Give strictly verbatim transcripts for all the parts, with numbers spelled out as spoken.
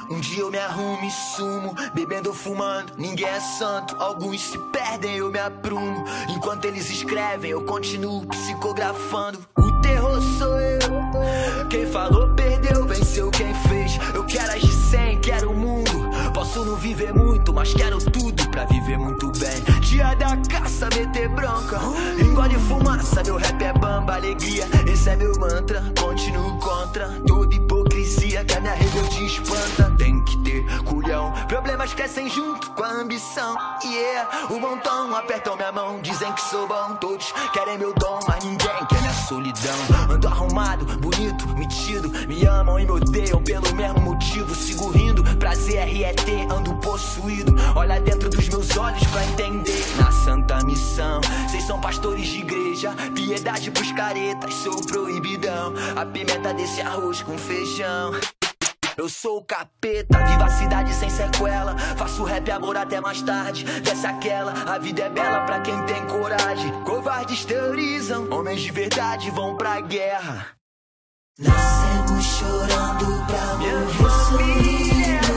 Um dia eu me arrumo e sumo, bebendo ou fumando, ninguém é santo. Alguns se perdem, eu me aprumo. Enquanto eles escrevem, eu continuo psicografando. O terror sou eu, quem falou perdeu, venceu quem fez. Eu quero agir sem, quero o mundo. Posso não viver muito, mas quero tudo pra viver muito bem. Dia da caça, meter bronca, engole fumaça, meu rap é bamba, alegria. Esse é meu mantra, continuo contra toda hipocrisia que a minha rebeldia espanta. Tem que ter culhão, problemas crescem junto com a ambição. Yeah, o montão apertam minha mão, dizem que sou bom. Todos querem meu dom, mas ninguém quer minha solidão. Ando arrumado, bonito, metido, me amam e me odeiam pelo mesmo motivo. Sigo rindo, prazer R E T, ando possuído. Olha dentro dos meus olhos pra entender. Na santa missão, vocês são pastores de igreja, piedade pros caretas, sou proibidão. A pimenta desse arroz com feijão. Eu sou o capeta, viva a cidade sem sequela. Faço rap amor até mais tarde, desce aquela. A vida é bela pra quem tem coragem. Covardes teorizam, homens de verdade vão pra guerra. Nascemos chorando pra morrer sorrindo.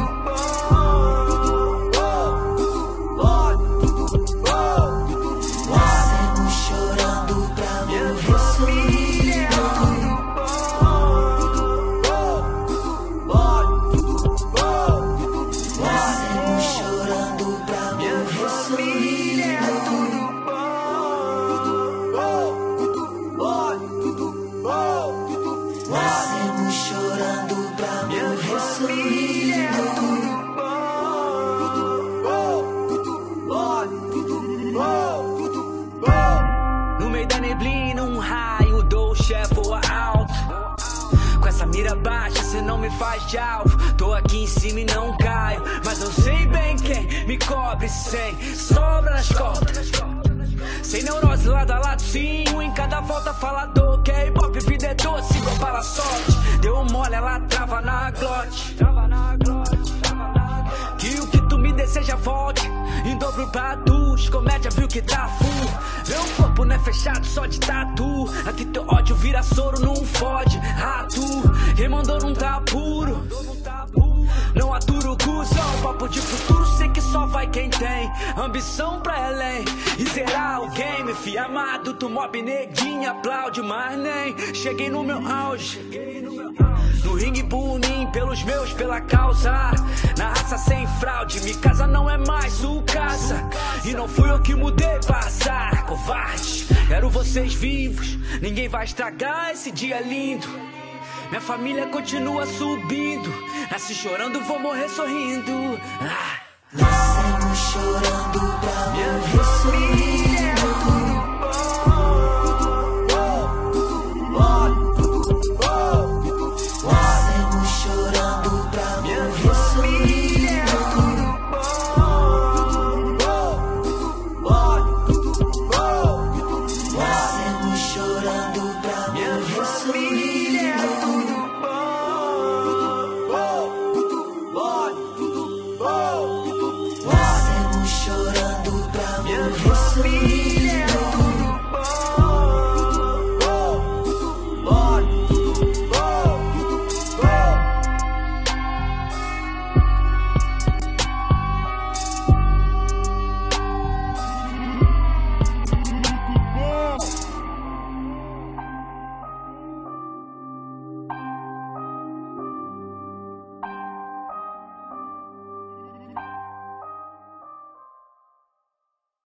Nascemos chorando pra morrer sorrindo. Nascemos chorando pra morrer sorrindo. Nascemos chorando pra morrer sorrindo. No meio da neblina, um raio do chefe voa alto. Com essa mira baixa, cê não me faz de alvo. Tô aqui em cima e não caio, mas eu sei bem quem me cobre sem sobra nas costas. Sem neurose lado a lado, sim, um em cada volta falador. Que é hip hop, vida é doce, igual para a sorte. Deu um mole, ela trava na glote. Que o que tu me deseja volte em dobro pra tu. Comédia viu que tá full. Meu corpo não é fechado só de tatu. Aqui teu ódio vira soro, não fode. Rato, quem mandou não tá puro. Não aturo o cu, só um papo de futuro. Sei que só vai quem tem ambição pra além e zerar o game. Fi amado, tu mob neguinha, aplaude, mas nem cheguei no meu auge. No ringue bunim, pelos meus, pela causa. Na raça sem fraude, minha casa não é mais o caça. E não fui eu que mudei passar, covarde. Quero vocês vivos, ninguém vai estragar esse dia lindo. Minha família continua subindo. Nasci chorando, vou morrer sorrindo. Ah. Nascemos chorando pra morrer sorrindo.